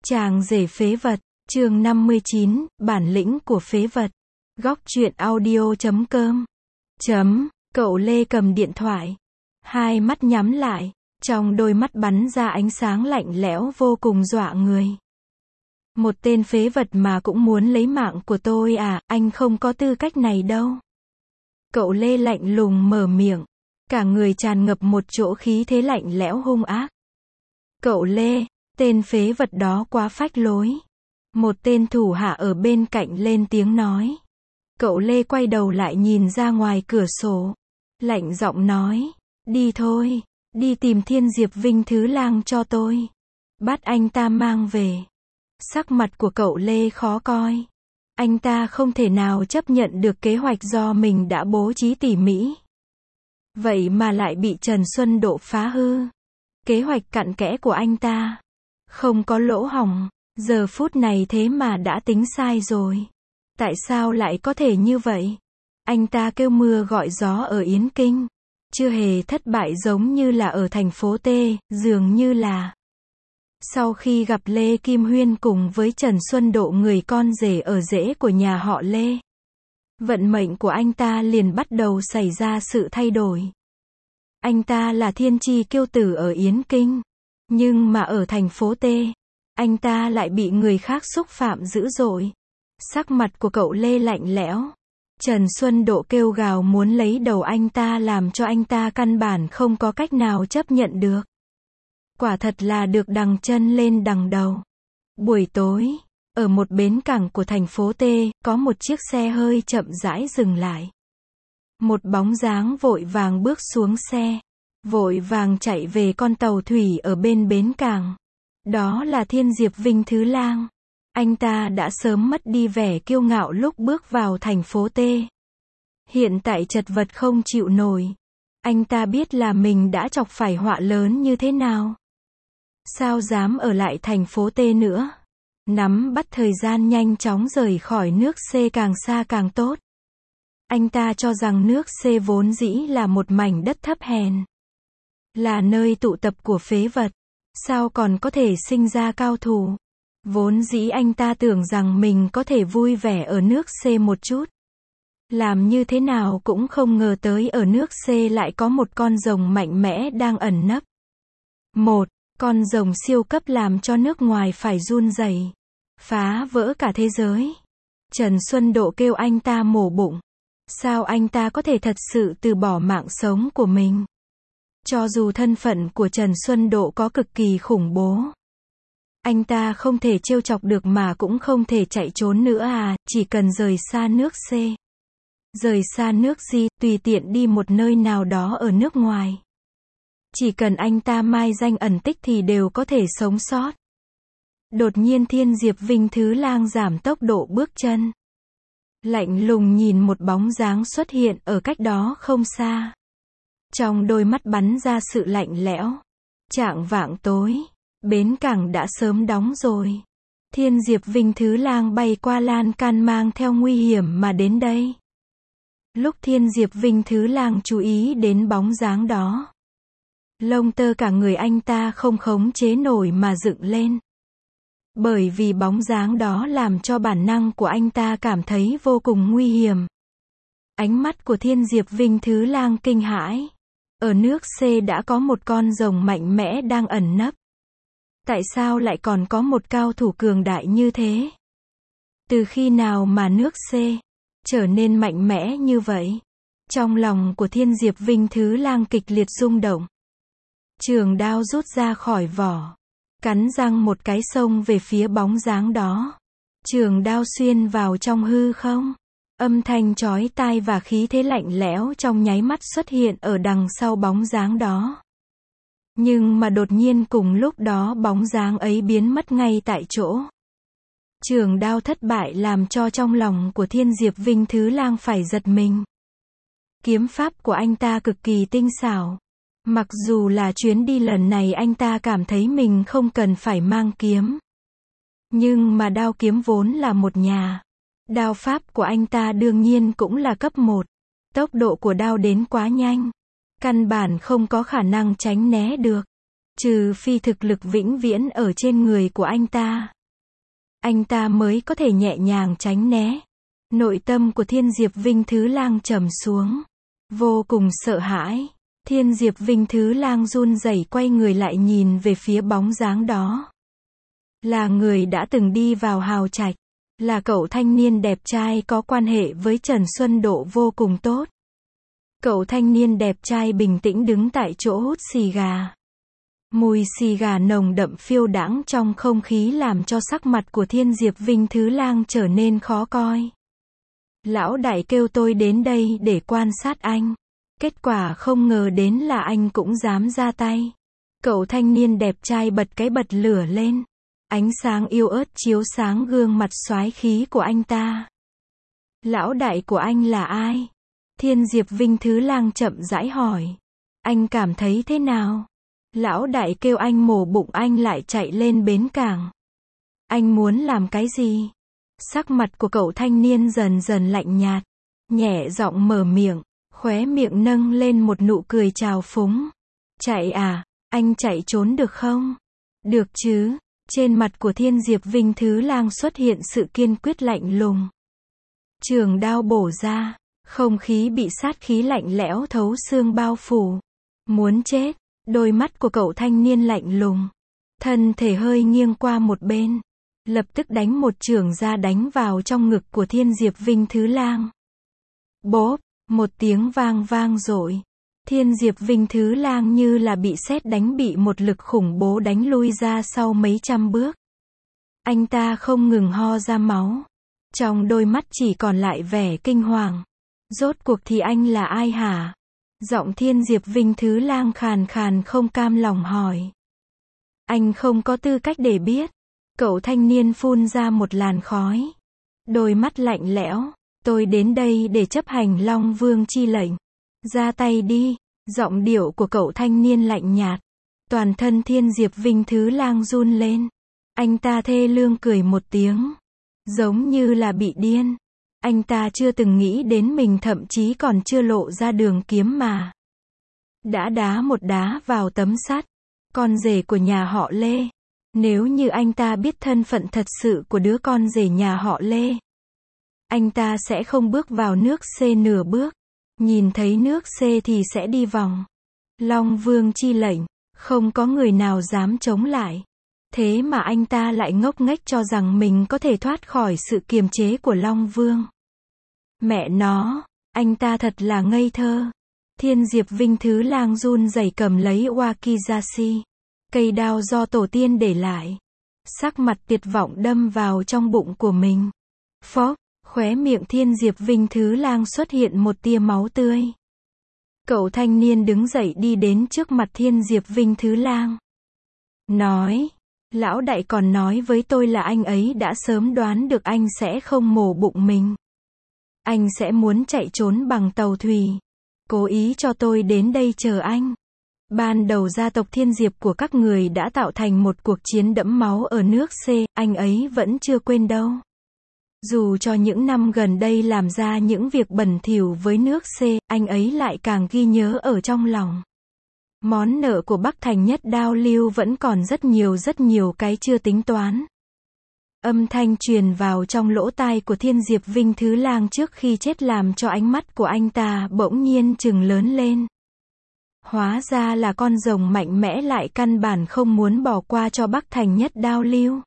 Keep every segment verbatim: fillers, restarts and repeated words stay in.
Chàng rể phế vật, chương năm mươi chín, bản lĩnh của phế vật. Góc truyện audio chấm com. Chấm, cậu Lê cầm điện thoại. Hai mắt nhắm lại, trong đôi mắt bắn ra ánh sáng lạnh lẽo vô cùng dọa người. Một tên phế vật mà cũng muốn lấy mạng của tôi à, anh không có tư cách này đâu. Cậu Lê lạnh lùng mở miệng, cả người tràn ngập một chỗ khí thế lạnh lẽo hung ác. Cậu Lê, tên phế vật đó quá phách lối. Một tên thủ hạ ở bên cạnh lên tiếng nói. Cậu Lê quay đầu lại nhìn ra ngoài cửa sổ. Lạnh giọng nói, đi thôi, đi tìm Thiên Diệp Vinh Thứ Lang cho tôi. Bắt anh ta mang về. Sắc mặt của cậu Lê khó coi. Anh ta không thể nào chấp nhận được kế hoạch do mình đã bố trí tỉ mỉ. Vậy mà lại bị Trần Xuân Độ phá hư. Kế hoạch cặn kẽ của anh ta không có lỗ hổng, giờ phút này thế mà đã tính sai rồi. Tại sao lại có thể như vậy? Anh ta kêu mưa gọi gió ở Yến Kinh, chưa hề thất bại giống như là ở thành phố T, dường như là sau khi gặp Lê Kim Huyên cùng với Trần Xuân Độ, người con rể ở rễ của nhà họ Lê. Vận mệnh của anh ta liền bắt đầu xảy ra sự thay đổi. Anh ta là thiên chi kiêu tử ở Yến Kinh, nhưng mà ở thành phố T, anh ta lại bị người khác xúc phạm dữ dội. Sắc mặt của cậu Lê lạnh lẽo. Trần Xuân Độ kêu gào muốn lấy đầu anh ta làm cho anh ta căn bản không có cách nào chấp nhận được. Quả thật là được đằng chân lên đằng đầu. Buổi tối, ở một bến cảng của thành phố T, có một chiếc xe hơi chậm rãi dừng lại. Một bóng dáng vội vàng bước xuống xe, vội vàng chạy về con tàu thủy ở bên bến cảng. Đó là Thiên Diệp Vinh Thứ Lang. Anh ta đã sớm mất đi vẻ kiêu ngạo lúc bước vào thành phố T. Hiện tại chật vật không chịu nổi. Anh ta biết là mình đã chọc phải họa lớn như thế nào. Sao dám ở lại thành phố T nữa? Nắm bắt thời gian nhanh chóng rời khỏi nước C càng xa càng tốt. Anh ta cho rằng nước C vốn dĩ là một mảnh đất thấp hèn, là nơi tụ tập của phế vật. Sao còn có thể sinh ra cao thủ? Vốn dĩ anh ta tưởng rằng mình có thể vui vẻ ở nước C một chút. Làm như thế nào cũng không ngờ tới ở nước C lại có một con rồng mạnh mẽ đang ẩn nấp. Một con rồng siêu cấp làm cho nước ngoài phải run rẩy, phá vỡ cả thế giới. Trần Xuân Độ kêu anh ta mổ bụng. Sao anh ta có thể thật sự từ bỏ mạng sống của mình? Cho dù thân phận của Trần Xuân Độ có cực kỳ khủng bố, anh ta không thể trêu chọc được mà cũng không thể chạy trốn nữa à, chỉ cần rời xa nước C. Rời xa nước G, tùy tiện đi một nơi nào đó ở nước ngoài. Chỉ cần anh ta mai danh ẩn tích thì đều có thể sống sót. Đột nhiên Thiên Diệp Vinh Thứ Lang giảm tốc độ bước chân. Lạnh lùng nhìn một bóng dáng xuất hiện ở cách đó không xa. Trong đôi mắt bắn ra sự lạnh lẽo. Chạng vạng tối, bến cảng đã sớm đóng rồi. Thiên Diệp Vinh Thứ Lang bay qua lan can mang theo nguy hiểm mà đến đây. Lúc Thiên Diệp Vinh Thứ Lang chú ý đến bóng dáng đó, lông tơ cả người anh ta không khống chế nổi mà dựng lên. Bởi vì bóng dáng đó làm cho bản năng của anh ta cảm thấy vô cùng nguy hiểm. Ánh mắt của Thiên Diệp Vinh Thứ Lang kinh hãi. Ở nước C đã có một con rồng mạnh mẽ đang ẩn nấp. Tại sao lại còn có một cao thủ cường đại như thế? Từ khi nào mà nước C trở nên mạnh mẽ như vậy? Trong lòng của Thiên Diệp Vinh Thứ Lang kịch liệt rung động. Trường đao rút ra khỏi vỏ, cắn răng một cái xông về phía bóng dáng đó. Trường đao xuyên vào trong hư không. Âm thanh chói tai và khí thế lạnh lẽo trong nháy mắt xuất hiện ở đằng sau bóng dáng đó. Nhưng mà đột nhiên cùng lúc đó bóng dáng ấy biến mất ngay tại chỗ. Trường đao thất bại làm cho trong lòng của Thiên Diệp Vinh Thứ Lang phải giật mình. Kiếm pháp của anh ta cực kỳ tinh xảo. Mặc dù là chuyến đi lần này anh ta cảm thấy mình không cần phải mang kiếm. Nhưng mà đao kiếm vốn là một nhà. Đao pháp của anh ta đương nhiên cũng là cấp một. Tốc độ của đao đến quá nhanh. Căn bản không có khả năng tránh né được. Trừ phi thực lực vĩnh viễn ở trên người của anh ta. anh ta mới có thể nhẹ nhàng tránh né. Nội tâm của Thiên Diệp Vinh Thứ Lang trầm xuống. Vô cùng sợ hãi. Thiên Diệp Vinh Thứ Lang run rẩy quay người lại nhìn về phía bóng dáng đó. Là người đã từng đi vào hào trạch. Là cậu thanh niên đẹp trai có quan hệ với Trần Xuân Độ vô cùng tốt. Cậu thanh niên đẹp trai bình tĩnh đứng tại chỗ hút xì gà. Mùi xì gà nồng đậm phiêu đãng trong không khí làm cho sắc mặt của Thiên Diệp Vinh Thứ Lang trở nên khó coi. Lão đại kêu tôi đến đây để quan sát anh. Kết quả không ngờ đến là anh cũng dám ra tay. Cậu thanh niên đẹp trai bật cái bật lửa lên. Ánh sáng yêu ớt chiếu sáng gương mặt soái khí của anh ta. Lão đại của anh là ai? Thiên Diệp Vinh Thứ Lang chậm rãi hỏi. Anh cảm thấy thế nào? Lão đại kêu anh mổ bụng anh lại chạy lên bến cảng. Anh muốn làm cái gì? Sắc mặt của cậu thanh niên dần dần lạnh nhạt. Nhẹ giọng mở miệng, khóe miệng nâng lên một nụ cười trào phúng. Chạy à? Anh chạy trốn được không? Được chứ? Trên mặt của Thiên Diệp Vinh Thứ Lang xuất hiện sự kiên quyết lạnh lùng. Trường đao bổ ra, không khí bị sát khí lạnh lẽo thấu xương bao phủ. Muốn chết, đôi mắt của cậu thanh niên lạnh lùng. Thân thể hơi nghiêng qua một bên. Lập tức đánh một chưởng ra đánh vào trong ngực của Thiên Diệp Vinh Thứ Lang. Bốp, một tiếng vang vang dội. Thiên Diệp Vinh Thứ Lang như là bị sét đánh bị một lực khủng bố đánh lui ra sau mấy trăm bước. Anh ta không ngừng ho ra máu. Trong đôi mắt chỉ còn lại vẻ kinh hoàng. Rốt cuộc thì anh là ai hả? Giọng Thiên Diệp Vinh Thứ Lang khàn khàn không cam lòng hỏi. Anh không có tư cách để biết. Cậu thanh niên phun ra một làn khói. Đôi mắt lạnh lẽo. Tôi đến đây để chấp hành Long Vương chi lệnh. Ra tay đi. Giọng điệu của cậu thanh niên lạnh nhạt. Toàn thân Thiên Diệp Vinh Thứ Lang run lên. Anh ta thê lương cười một tiếng. Giống như là bị điên. Anh ta chưa từng nghĩ đến mình thậm chí còn chưa lộ ra đường kiếm mà. Đã đá một đá vào tấm sắt. Con rể của nhà họ Lê. Nếu như anh ta biết thân phận thật sự của đứa con rể nhà họ Lê. Anh ta sẽ không bước vào nước C nửa bước. Nhìn thấy nước C thì sẽ đi vòng. Long Vương chi lệnh. Không có người nào dám chống lại. Thế mà anh ta lại ngốc nghếch cho rằng mình có thể thoát khỏi sự kiềm chế của Long Vương. Mẹ nó, anh ta thật là ngây thơ. Thiên Diệp Vinh Thứ Lang run rẩy cầm lấy Wakizashi. Cây đao do tổ tiên để lại. Sắc mặt tuyệt vọng đâm vào trong bụng của mình. Phốc, khóe miệng Thiên Diệp Vinh Thứ Lang xuất hiện một tia máu tươi. Cậu thanh niên đứng dậy đi đến trước mặt Thiên Diệp Vinh Thứ Lang. Nói, lão đại còn nói với tôi là anh ấy đã sớm đoán được anh sẽ không mổ bụng mình. Anh sẽ muốn chạy trốn bằng tàu thủy. Cố ý cho tôi đến đây chờ anh. Ban đầu gia tộc Thiên Diệp của các người đã tạo thành một cuộc chiến đẫm máu ở nước C, anh ấy vẫn chưa quên đâu. Dù cho những năm gần đây làm ra những việc bẩn thỉu với nước C, anh ấy lại càng ghi nhớ ở trong lòng. Món nợ của Bắc Thành Nhất Đao Lưu vẫn còn rất nhiều rất nhiều cái chưa tính toán. Âm thanh truyền vào trong lỗ tai của Thiên Diệp Vinh Thứ Lang trước khi chết làm cho ánh mắt của anh ta bỗng nhiên trừng lớn lên. Hóa ra là con rồng mạnh mẽ lại căn bản không muốn bỏ qua cho Bắc Thành Nhất Đao Lưu.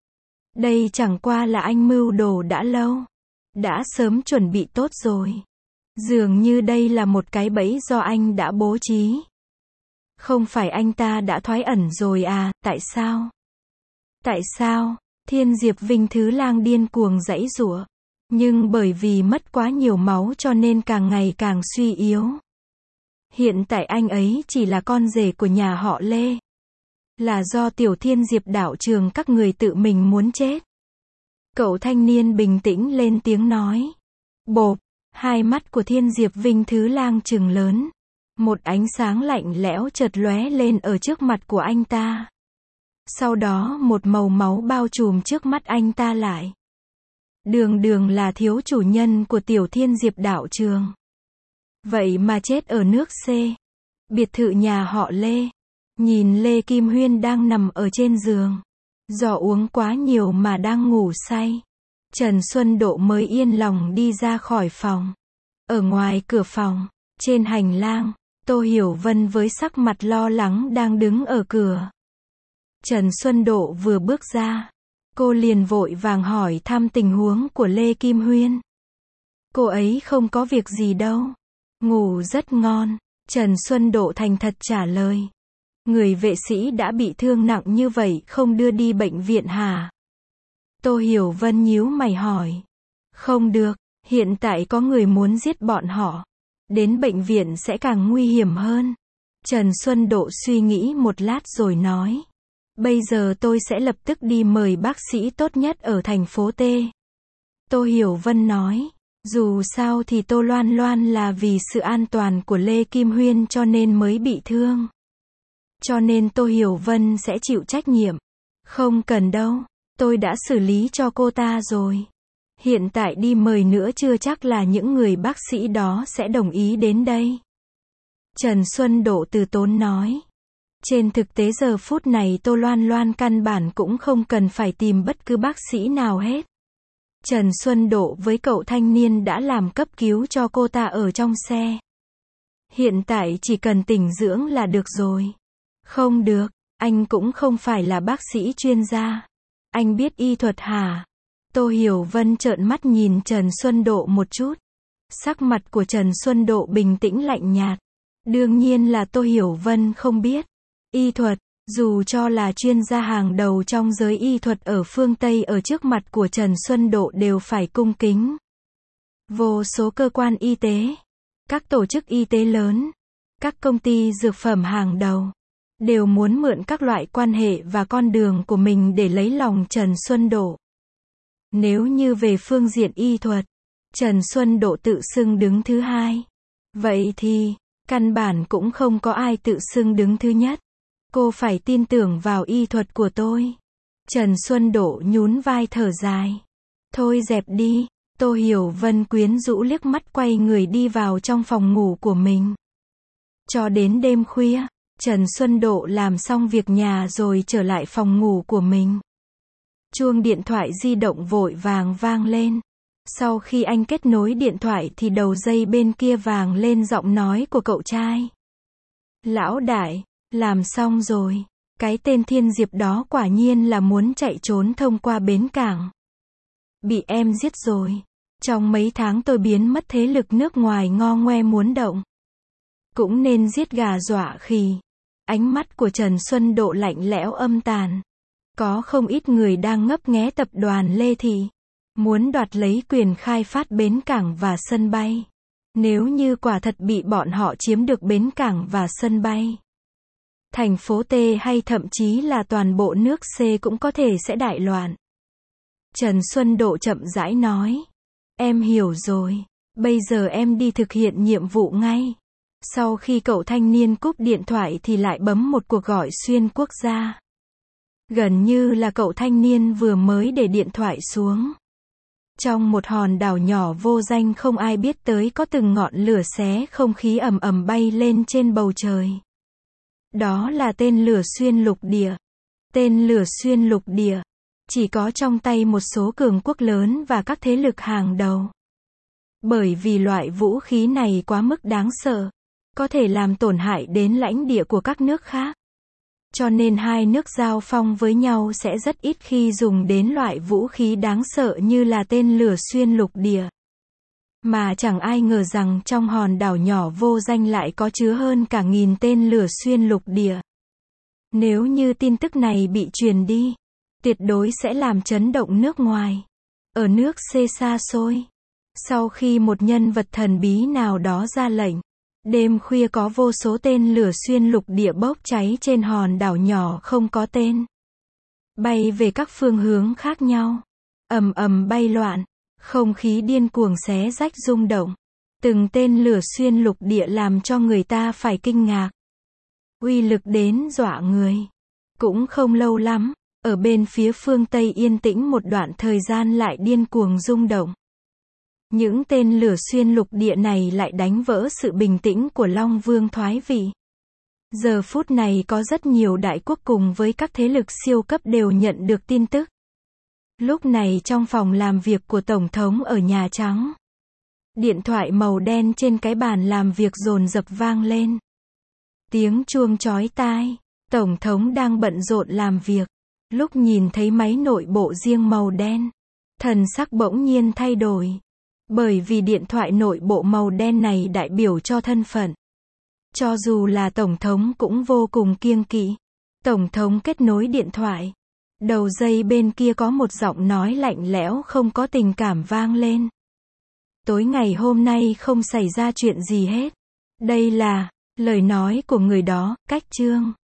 Đây chẳng qua là anh mưu đồ đã lâu. Đã sớm chuẩn bị tốt rồi. Dường như đây là một cái bẫy do anh đã bố trí. Không phải anh ta đã thoái ẩn rồi à, tại sao? Tại sao? Thiên Diệp Vinh Thứ Lang điên cuồng giãy giụa. Nhưng bởi vì mất quá nhiều máu cho nên càng ngày càng suy yếu. Hiện tại anh ấy chỉ là con rể của nhà họ Lê. Là do Tiểu Thiên Diệp đạo trường các người tự mình muốn chết. Cậu thanh niên bình tĩnh lên tiếng nói. Bộp, hai mắt của Thiên Diệp Vinh Thứ Lang trừng lớn. Một ánh sáng lạnh lẽo chợt lóe lên ở trước mặt của anh ta. Sau đó một màu máu bao trùm trước mắt anh ta lại. Đường đường là thiếu chủ nhân của Tiểu Thiên Diệp đạo trường. Vậy mà chết ở nước C. Biệt thự nhà họ Lê. Nhìn Lê Kim Huyên đang nằm ở trên giường. Do uống quá nhiều mà đang ngủ say, Trần Xuân Độ mới yên lòng đi ra khỏi phòng. Ở ngoài cửa phòng, trên hành lang, Tô Hiểu Vân với sắc mặt lo lắng đang đứng ở cửa. Trần Xuân Độ vừa bước ra, cô liền vội vàng hỏi thăm tình huống của Lê Kim Huyên. Cô ấy không có việc gì đâu, ngủ rất ngon, Trần Xuân Độ thành thật trả lời. Người vệ sĩ đã bị thương nặng như vậy không đưa đi bệnh viện hả? Tô Hiểu Vân nhíu mày hỏi. Không được, hiện tại có người muốn giết bọn họ. Đến bệnh viện sẽ càng nguy hiểm hơn. Trần Xuân Độ suy nghĩ một lát rồi nói. Bây giờ tôi sẽ lập tức đi mời bác sĩ tốt nhất ở thành phố T. Tô Hiểu Vân nói. Dù sao thì Tô Loan Loan là vì sự an toàn của Lê Kim Huyên cho nên mới bị thương. Cho nên Tô Hiểu Vân sẽ chịu trách nhiệm. Không cần đâu, tôi đã xử lý cho cô ta rồi. Hiện tại đi mời nữa chưa chắc là những người bác sĩ đó sẽ đồng ý đến đây. Trần Xuân Độ từ tốn nói. Trên thực tế giờ phút này Tô Loan Loan căn bản cũng không cần phải tìm bất cứ bác sĩ nào hết. Trần Xuân Độ với cậu thanh niên đã làm cấp cứu cho cô ta ở trong xe. Hiện tại chỉ cần tĩnh dưỡng là được rồi. Không được, anh cũng không phải là bác sĩ chuyên gia. Anh biết y thuật hả? Tô Hiểu Vân trợn mắt nhìn Trần Xuân Độ một chút. Sắc mặt của Trần Xuân Độ bình tĩnh lạnh nhạt. Đương nhiên là Tô Hiểu Vân không biết. Y thuật, dù cho là chuyên gia hàng đầu trong giới y thuật ở phương Tây ở trước mặt của Trần Xuân Độ đều phải cung kính. Vô số cơ quan y tế, các tổ chức y tế lớn, các công ty dược phẩm hàng đầu, đều muốn mượn các loại quan hệ và con đường của mình để lấy lòng Trần Xuân Độ. Nếu như về phương diện y thuật, Trần Xuân Độ tự xưng đứng thứ hai. Vậy thì, căn bản cũng không có ai tự xưng đứng thứ nhất. Cô phải tin tưởng vào y thuật của tôi. Trần Xuân Độ nhún vai thở dài. Thôi dẹp đi. Tô Hiểu Vân quyến rũ liếc mắt quay người đi vào trong phòng ngủ của mình. Cho đến đêm khuya, Trần Xuân Độ làm xong việc nhà rồi trở lại phòng ngủ của mình. Chuông điện thoại di động vội vàng vang lên. Sau khi anh kết nối điện thoại thì đầu dây bên kia vang lên giọng nói của cậu trai. Lão đại, làm xong rồi. Cái tên Thiên Diệp đó quả nhiên là muốn chạy trốn thông qua bến cảng. Bị em giết rồi. Trong mấy tháng tôi biến mất thế lực nước ngoài ngo ngoe muốn động. Cũng nên giết gà dọa khỉ. Ánh mắt của Trần Xuân Độ lạnh lẽo âm tàn. Có không ít người đang ngấp nghé tập đoàn Lê Thị. Muốn đoạt lấy quyền khai phát bến cảng và sân bay. Nếu như quả thật bị bọn họ chiếm được bến cảng và sân bay, thành phố T hay thậm chí là toàn bộ nước C cũng có thể sẽ đại loạn. Trần Xuân Độ chậm rãi nói. Em hiểu rồi. Bây giờ em đi thực hiện nhiệm vụ ngay. Sau khi cậu thanh niên cúp điện thoại thì lại bấm một cuộc gọi xuyên quốc gia. Gần như là cậu thanh niên vừa mới để điện thoại xuống. Trong một hòn đảo nhỏ vô danh không ai biết tới có từng ngọn lửa xé không khí ầm ầm bay lên trên bầu trời. Đó là tên lửa xuyên lục địa. Tên lửa xuyên lục địa chỉ có trong tay một số cường quốc lớn và các thế lực hàng đầu. Bởi vì loại vũ khí này quá mức đáng sợ, có thể làm tổn hại đến lãnh địa của các nước khác. Cho nên hai nước giao phong với nhau sẽ rất ít khi dùng đến loại vũ khí đáng sợ như là tên lửa xuyên lục địa. Mà chẳng ai ngờ rằng trong hòn đảo nhỏ vô danh lại có chứa hơn cả nghìn tên lửa xuyên lục địa. Nếu như tin tức này bị truyền đi, tuyệt đối sẽ làm chấn động nước ngoài. Ở nước C xa xôi, sau khi một nhân vật thần bí nào đó ra lệnh, đêm khuya có vô số tên lửa xuyên lục địa bốc cháy trên hòn đảo nhỏ không có tên. Bay về các phương hướng khác nhau. Ầm ầm bay loạn. Không khí điên cuồng xé rách rung động. Từng tên lửa xuyên lục địa làm cho người ta phải kinh ngạc. Uy lực đến dọa người. Cũng không lâu lắm, ở bên phía phương Tây yên tĩnh một đoạn thời gian lại điên cuồng rung động. Những tên lửa xuyên lục địa này lại đánh vỡ sự bình tĩnh của Long Vương thoái vị. Giờ phút này có rất nhiều đại quốc cùng với các thế lực siêu cấp đều nhận được tin tức. Lúc này trong phòng làm việc của Tổng thống ở Nhà Trắng, điện thoại màu đen trên cái bàn làm việc dồn dập vang lên. Tiếng chuông chói tai. Tổng thống đang bận rộn làm việc. Lúc nhìn thấy máy nội bộ riêng màu đen, thần sắc bỗng nhiên thay đổi. Bởi vì điện thoại nội bộ màu đen này đại biểu cho thân phận. Cho dù là Tổng thống cũng vô cùng kiêng kỵ. Tổng thống kết nối điện thoại. Đầu dây bên kia có một giọng nói lạnh lẽo không có tình cảm vang lên. Tối ngày hôm nay không xảy ra chuyện gì hết. Đây là lời nói của người đó, cách chương.